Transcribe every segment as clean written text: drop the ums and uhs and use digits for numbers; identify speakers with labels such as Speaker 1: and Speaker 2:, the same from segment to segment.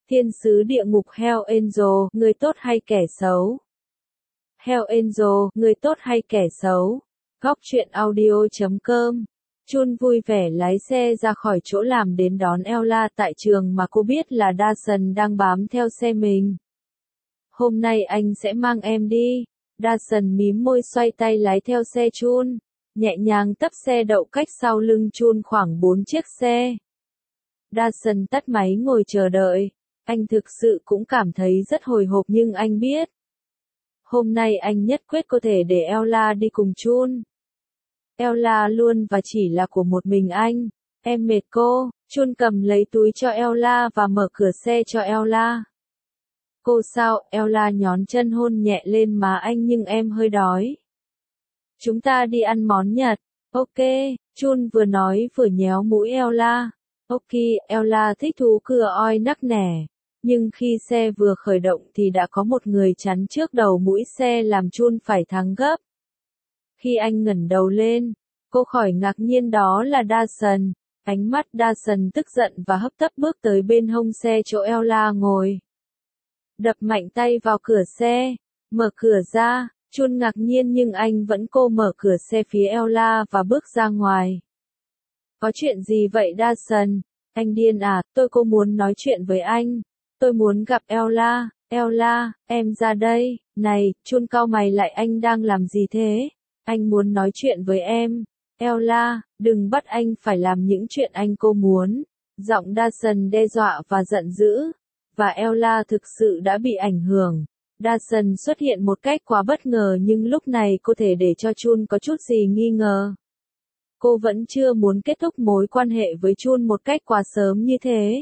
Speaker 1: Thiên sứ địa ngục Hell Angel, người tốt hay kẻ xấu? Hell Angel, người tốt hay kẻ xấu? Góc truyện audio.com. Chun vui vẻ lái xe ra khỏi chỗ làm đến đón Ella tại trường mà cô biết là Dawson đang bám theo xe mình. Hôm nay anh sẽ mang em đi. Dawson mím môi xoay tay lái theo xe Chun, nhẹ nhàng tấp xe đậu cách sau lưng Chun khoảng 4 chiếc xe. Dawson tắt máy ngồi chờ đợi. Anh thực sự cũng cảm thấy rất hồi hộp nhưng anh biết. Hôm nay anh nhất quyết có thể để Ella đi cùng Chun. Ella luôn và chỉ là của một mình anh. Em mệt cô. Chun cầm lấy túi cho Ella và mở cửa xe cho Ella. Cô sao? Ella nhón chân hôn nhẹ lên má anh nhưng em hơi đói. Chúng ta đi ăn món Nhật. Ok, Chun vừa nói vừa nhéo mũi Ella. Ok, Ella thích thú cưa oi nắc nẻ. Nhưng khi xe vừa khởi động thì đã có một người chắn trước đầu mũi xe làm Chun phải thắng gấp. Khi anh ngẩng đầu lên, cô khỏi ngạc nhiên đó là Dawson. Ánh mắt Dawson tức giận và hấp tấp bước tới bên hông xe chỗ Ella ngồi. Đập mạnh tay vào cửa xe, mở cửa ra. Chun ngạc nhiên nhưng anh vẫn cố mở cửa xe phía Ella và bước ra ngoài. Có chuyện gì vậy Dawson? Anh điên à? Cô muốn nói chuyện với anh. Tôi muốn gặp Ella. Ella, em ra đây. Này, Chun cau mày lại, anh đang làm gì thế? Anh muốn nói chuyện với em. Ella, đừng bắt anh phải làm những chuyện anh cô muốn. Giọng Dawson đe dọa và giận dữ. Và Ella thực sự đã bị ảnh hưởng. Dawson xuất hiện một cách quá bất ngờ nhưng lúc này cô thể để cho Chun có chút gì nghi ngờ. Cô vẫn chưa muốn kết thúc mối quan hệ với Chun một cách quá sớm như thế.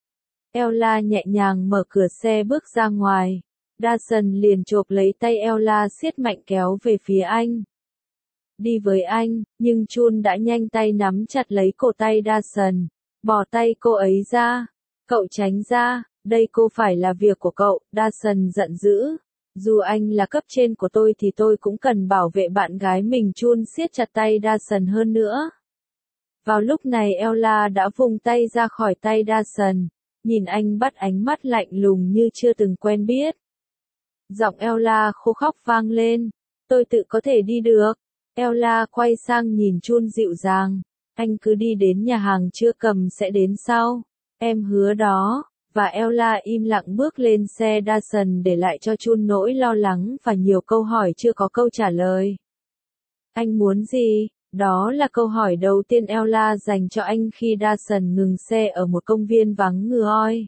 Speaker 1: Ella nhẹ nhàng mở cửa xe bước ra ngoài. Dawson liền chộp lấy tay Ella siết mạnh kéo về phía anh. Đi với anh, nhưng Chun đã nhanh tay nắm chặt lấy cổ tay Dawson. Bỏ tay cô ấy ra. Cậu tránh ra, đây cô phải là việc của cậu. Dawson giận dữ. Dù anh là cấp trên của tôi thì tôi cũng cần bảo vệ bạn gái mình. Chun siết chặt tay Dawson hơn nữa. Vào lúc này Ella đã vùng tay ra khỏi tay Dawson. Nhìn anh bắt ánh mắt lạnh lùng như chưa từng quen biết. Giọng Ella khô khóc vang lên. Tôi tự có thể đi được. Ella quay sang nhìn Chun dịu dàng. Anh cứ đi đến nhà hàng chưa cầm sẽ đến sau. Em hứa đó. Và Ella im lặng bước lên xe Dawson để lại cho Chun nỗi lo lắng và nhiều câu hỏi chưa có câu trả lời. Anh muốn gì? Đó là câu hỏi đầu tiên Ella dành cho anh khi Dawson ngừng xe ở một công viên vắng ngựa oi.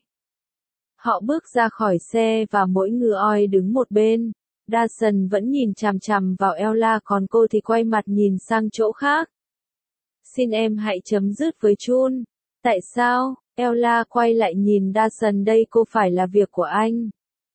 Speaker 1: Họ bước ra khỏi xe và mỗi ngựa oi đứng một bên. Dawson vẫn nhìn chằm chằm vào Ella còn cô thì quay mặt nhìn sang chỗ khác. Xin em hãy chấm dứt với Chun. Tại sao? Ella quay lại nhìn Dawson, đây cô phải là việc của anh.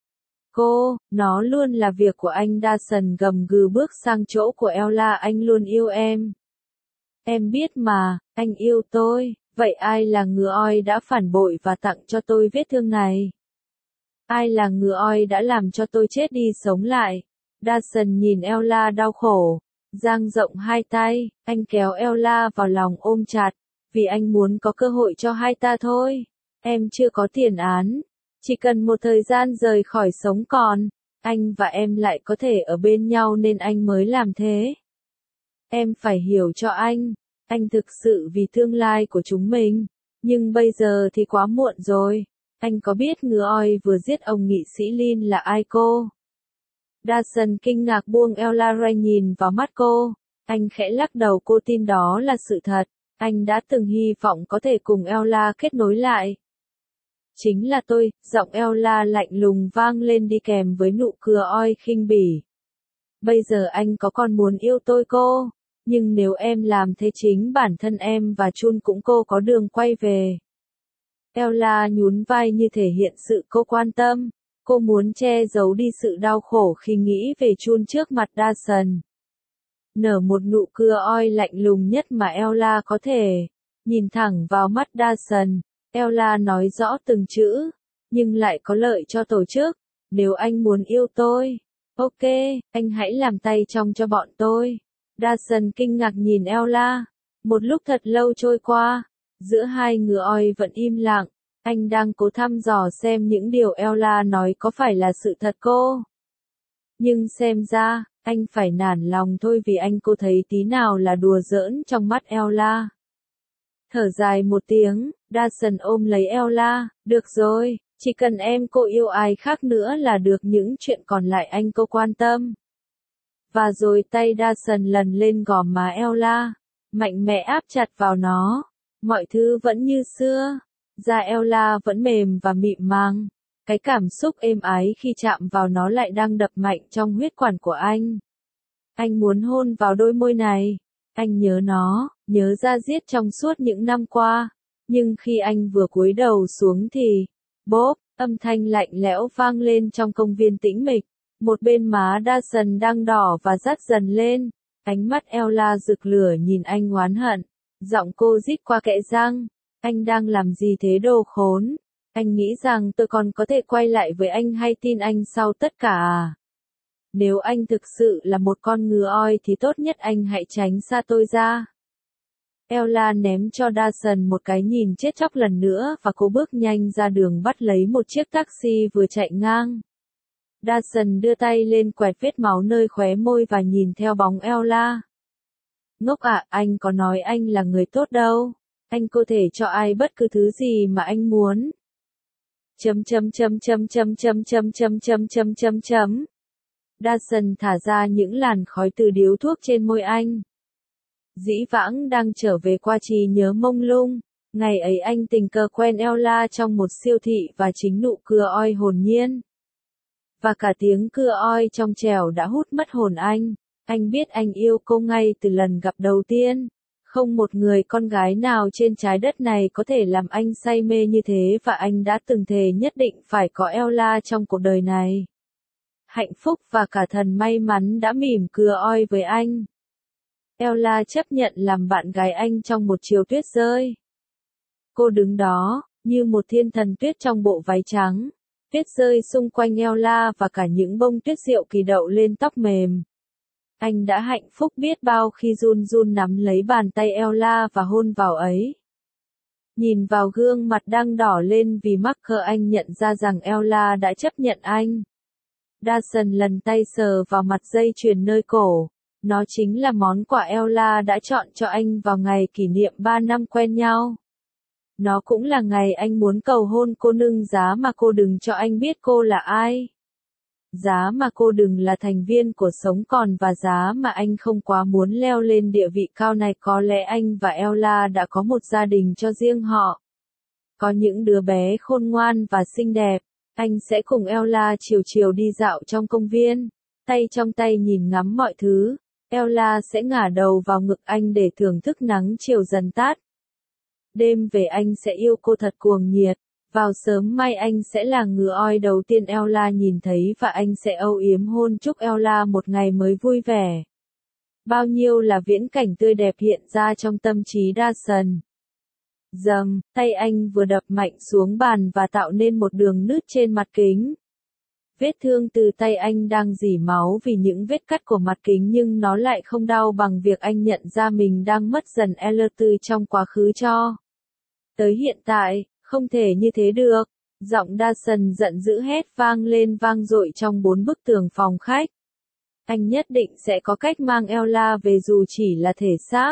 Speaker 1: Nó luôn là việc của anh. Dawson gầm gừ bước sang chỗ của Ella, anh luôn yêu em. Em biết mà, anh yêu tôi, vậy ai là ngựa oi đã phản bội và tặng cho tôi vết thương này? Ai là ngựa oi đã làm cho tôi chết đi sống lại? Dawson nhìn Ella đau khổ, dang rộng hai tay, anh kéo Ella vào lòng ôm chặt, vì anh muốn có cơ hội cho hai ta thôi. Em chưa có tiền án, chỉ cần một thời gian rời khỏi sống còn, anh và em lại có thể ở bên nhau nên anh mới làm thế. Em phải hiểu cho anh thực sự vì tương lai của chúng mình, nhưng bây giờ thì quá muộn rồi. Anh có biết ngựa oi vừa giết ông nghị sĩ Lin là ai cô? Dawson kinh ngạc buông Ella ra nhìn vào mắt cô. Anh khẽ lắc đầu, cô tin đó là sự thật. Anh đã từng hy vọng có thể cùng Ella kết nối lại. Chính là tôi, giọng Ella lạnh lùng vang lên đi kèm với nụ cười oi khinh bỉ. Bây giờ anh có còn muốn yêu tôi cô? Nhưng nếu em làm thế chính bản thân em và Chun cũng có đường quay về. Ella nhún vai như thể hiện sự cô quan tâm. Cô muốn che giấu đi sự đau khổ khi nghĩ về Chun trước mặt Dawson. Nở một nụ cười oi lạnh lùng nhất mà Ella có thể. Nhìn thẳng vào mắt Dawson, Ella nói rõ từng chữ, nhưng lại có lợi cho tổ chức. Nếu anh muốn yêu tôi, ok, anh hãy làm tay trong cho bọn tôi. Dawson kinh ngạc nhìn Ella. Một lúc thật lâu trôi qua, giữa hai ngựa oi vẫn im lặng. Anh đang cố thăm dò xem những điều Ella nói có phải là sự thật cô. Nhưng xem ra, anh phải nản lòng thôi vì anh cô thấy tí nào là đùa giỡn trong mắt Ella. Thở dài một tiếng, Dawson ôm lấy Ella, được rồi, chỉ cần em cô yêu ai khác nữa là được, những chuyện còn lại anh cô quan tâm. Và rồi tay Dawson lần lên gò má Ella, mạnh mẽ áp chặt vào nó. Mọi thứ vẫn như xưa, da Ella vẫn mềm và mịn màng. Cái cảm xúc êm ái khi chạm vào nó lại đang đập mạnh trong huyết quản của anh. Anh muốn hôn vào đôi môi này. Anh nhớ nó, nhớ da diết trong suốt những năm qua. Nhưng khi anh vừa cúi đầu xuống thì, bốp, âm thanh lạnh lẽo vang lên trong công viên tĩnh mịch. Một bên má Dawson đang đỏ và dắt dần lên. Ánh mắt Ella rực lửa nhìn anh oán hận. Giọng cô rít qua kẽ răng. Anh đang làm gì thế đồ khốn? Anh nghĩ rằng tôi còn có thể quay lại với anh hay tin anh sau tất cả à? Nếu anh thực sự là một con ngựa oi thì tốt nhất anh hãy tránh xa tôi ra. Ella ném cho Dawson một cái nhìn chết chóc lần nữa và cô bước nhanh ra đường bắt lấy một chiếc taxi vừa chạy ngang. Dawson đưa tay lên quẹt vết máu nơi khóe môi và nhìn theo bóng Ella. Ngốc ạ, anh có nói anh là người tốt đâu. Anh có thể cho ai bất cứ thứ gì mà anh muốn. Dawson thả ra những làn khói từ điếu thuốc trên môi anh. Dĩ vãng đang trở về qua trí nhớ mông lung. Ngày ấy anh tình cờ quen Ella trong một siêu thị và chính nụ cười oi hồn nhiên. Và cả tiếng cưa oi trong trẻo đã hút mất hồn anh. Anh biết anh yêu cô ngay từ lần gặp đầu tiên. Không một người con gái nào trên trái đất này có thể làm anh say mê như thế và anh đã từng thề nhất định phải có Ella trong cuộc đời này. Hạnh phúc và cả thần may mắn đã mỉm cười oi với anh. Ella chấp nhận làm bạn gái anh trong một chiều tuyết rơi. Cô đứng đó, như một thiên thần tuyết trong bộ váy trắng. Tuyết rơi xung quanh Ella và cả những bông tuyết diệu kỳ đậu lên tóc mềm. Anh đã hạnh phúc biết bao khi run run nắm lấy bàn tay Ella và hôn vào ấy. Nhìn vào gương mặt đang đỏ lên vì mắc cỡ anh nhận ra rằng Ella đã chấp nhận anh. Dawson lần tay sờ vào mặt dây chuyền nơi cổ. Nó chính là món quà Ella đã chọn cho anh vào ngày kỷ niệm 3 năm quen nhau. Nó cũng là ngày anh muốn cầu hôn cô nương giá mà cô đừng cho anh biết cô là ai. Giá mà cô đừng là thành viên của sống còn và giá mà anh không quá muốn leo lên địa vị cao này. Có lẽ anh và Ella đã có một gia đình cho riêng họ. Có những đứa bé khôn ngoan và xinh đẹp. Anh sẽ cùng Ella chiều chiều đi dạo trong công viên. Tay trong tay nhìn ngắm mọi thứ. Ella sẽ ngả đầu vào ngực anh để thưởng thức nắng chiều dần tát. Đêm về anh sẽ yêu cô thật cuồng nhiệt. Vào sớm mai anh sẽ là ngựa oi đầu tiên Ella nhìn thấy và anh sẽ âu yếm hôn chúc Ella một ngày mới vui vẻ. Bao nhiêu là viễn cảnh tươi đẹp hiện ra trong tâm trí Dawson. Dầm, tay anh vừa đập mạnh xuống bàn và tạo nên một đường nứt trên mặt kính. Vết thương từ tay anh đang rỉ máu vì những vết cắt của mặt kính nhưng nó lại không đau bằng việc anh nhận ra mình đang mất dần Ella từ trong quá khứ cho tới hiện tại. Không thể như thế được. Giọng Dawson giận dữ hét vang lên vang dội trong 4 bức tường phòng khách. Anh nhất định sẽ có cách mang Ella về dù chỉ là thể xác.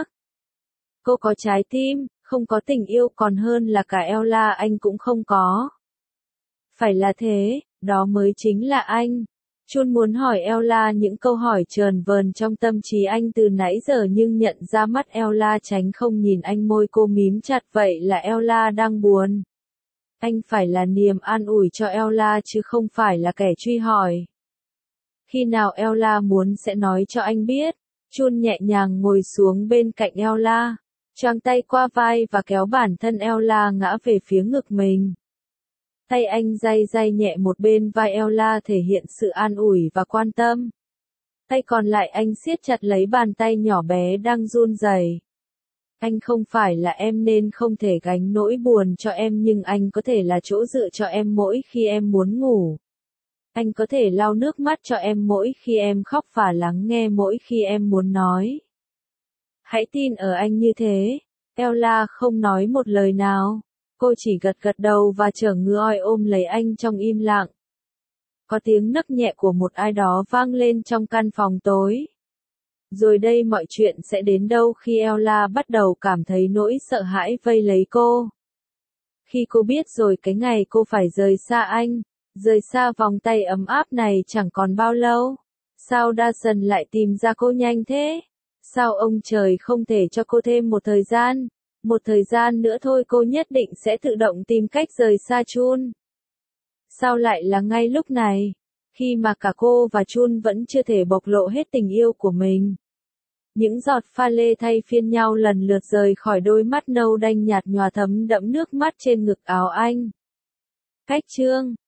Speaker 1: Cô có trái tim, không có tình yêu còn hơn là cả Ella anh cũng không có. Phải là thế, đó mới chính là anh. Chun muốn hỏi Ella những câu hỏi chờn vờn trong tâm trí anh từ nãy giờ nhưng nhận ra mắt Ella tránh không nhìn anh, môi cô mím chặt, vậy là Ella đang buồn. Anh phải là niềm an ủi cho Ella chứ không phải là kẻ truy hỏi. Khi nào Ella muốn sẽ nói cho anh biết. Chun nhẹ nhàng ngồi xuống bên cạnh Ella, choàng tay qua vai và kéo bản thân Ella ngã về phía ngực mình. Tay anh day day nhẹ một bên vai Ella thể hiện sự an ủi và quan tâm. Tay còn lại anh siết chặt lấy bàn tay nhỏ bé đang run rẩy. Anh không phải là em nên không thể gánh nỗi buồn cho em nhưng anh có thể là chỗ dựa cho em mỗi khi em muốn ngủ. Anh có thể lau nước mắt cho em mỗi khi em khóc và lắng nghe mỗi khi em muốn nói. Hãy tin ở anh như thế. Ella không nói một lời nào. Cô chỉ gật gật đầu và trở người ôm lấy anh trong im lặng. Có tiếng nấc nhẹ của một ai đó vang lên trong căn phòng tối. Rồi đây mọi chuyện sẽ đến đâu khi Ella bắt đầu cảm thấy nỗi sợ hãi vây lấy cô. Khi cô biết rồi cái ngày cô phải rời xa anh, rời xa vòng tay ấm áp này chẳng còn bao lâu. Sao Dawson lại tìm ra cô nhanh thế? Sao ông trời không thể cho cô thêm một thời gian? Một thời gian nữa thôi cô nhất định sẽ tự động tìm cách rời xa Chun. Sao lại là ngay lúc này? Khi mà cả cô và Chun vẫn chưa thể bộc lộ hết tình yêu của mình. Những giọt pha lê thay phiên nhau lần lượt rời khỏi đôi mắt nâu đanh nhạt nhòa thấm đẫm nước mắt trên ngực áo anh. Cách chương